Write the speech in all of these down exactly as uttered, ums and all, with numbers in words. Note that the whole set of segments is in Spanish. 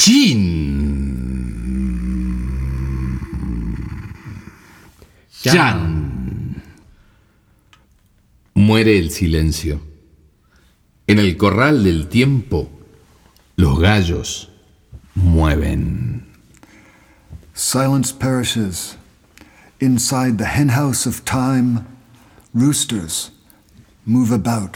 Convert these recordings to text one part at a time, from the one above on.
Chin-chan. Muere el silencio. En el corral del tiempo, los gallos mueven. Silence perishes. Inside the henhouse of time, roosters move about.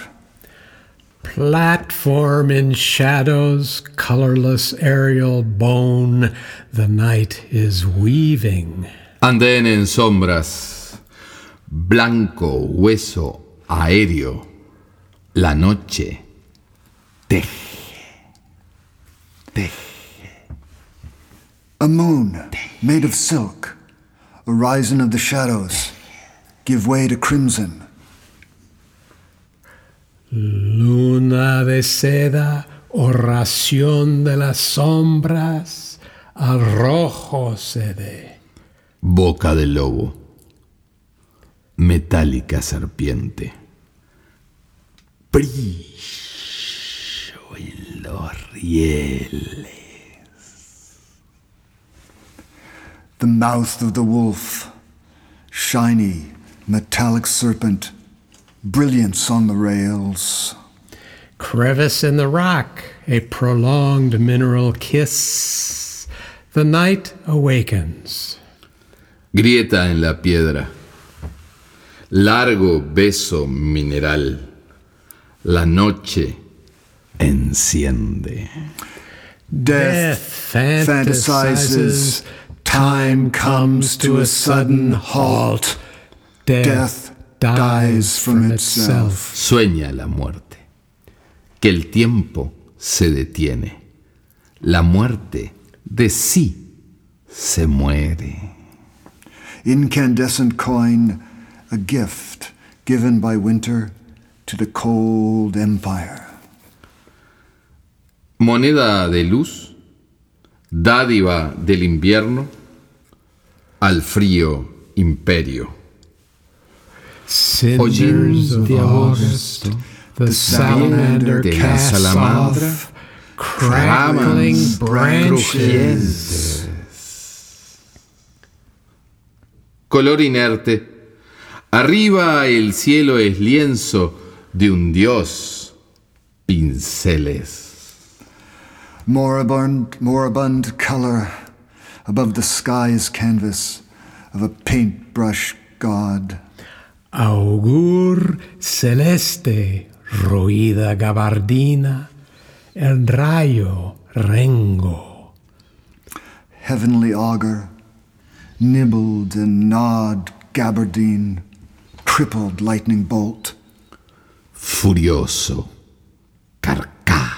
Platform in shadows, colorless aerial bone, the night is weaving. Andén en sombras, blanco hueso aéreo, la noche teje, teje. A moon made of silk, horizon of the shadows, give way to crimson. Luna de seda, oración de las sombras, al rojo cede. Boca del lobo, metálica serpiente. Brillo en los rieles. The mouth of the wolf, shiny, metallic serpent, brilliance on the rails. Crevice in the rock, a prolonged mineral kiss. The night awakens. Grieta en la piedra, largo beso mineral. La noche enciende. Death, Death fantasizes. Time comes to a sudden halt. Death dies from itself. Sueña la muerte, que el tiempo se detiene. La muerte de sí se muere. Incandescent coin, a gift given by winter to the cold empire. Moneda de luz, dádiva del invierno al frío imperio. Cinders of August, the salamander de la casts salamandra, off crackling branches. Color inerte, arriba el cielo es lienzo de un dios, pinceles. Moribund, moribund color above the sky's canvas of a paintbrush god. Augur celeste, roída gabardina, el rayo rengo. Heavenly augur, nibbled and gnawed gabardine, crippled lightning bolt. Furioso, carcaj.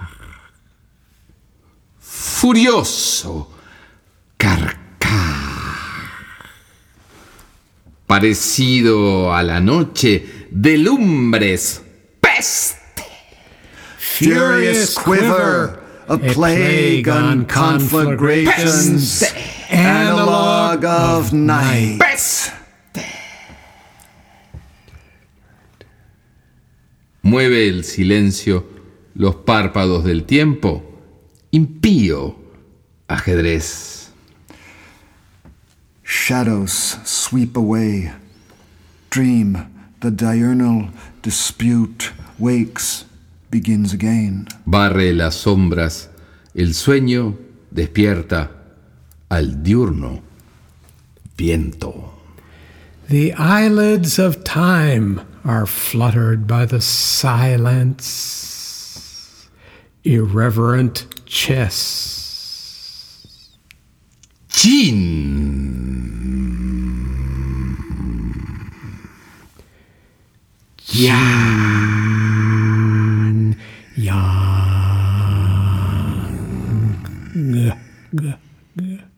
Furioso, carcaj. Parecido a la noche de lumbres, peste. Furious quiver, a plague on conflagrations, analog of night. Peste. Mueve el silencio los párpados del tiempo, impío ajedrez. Shadows sweep away. Dream, the diurnal dispute wakes, begins again. Barre las sombras, el sueño despierta al diurno viento. The eyelids of time are fluttered by the silence. Irreverent chess. Chin. Yan. Yan. G- g- g-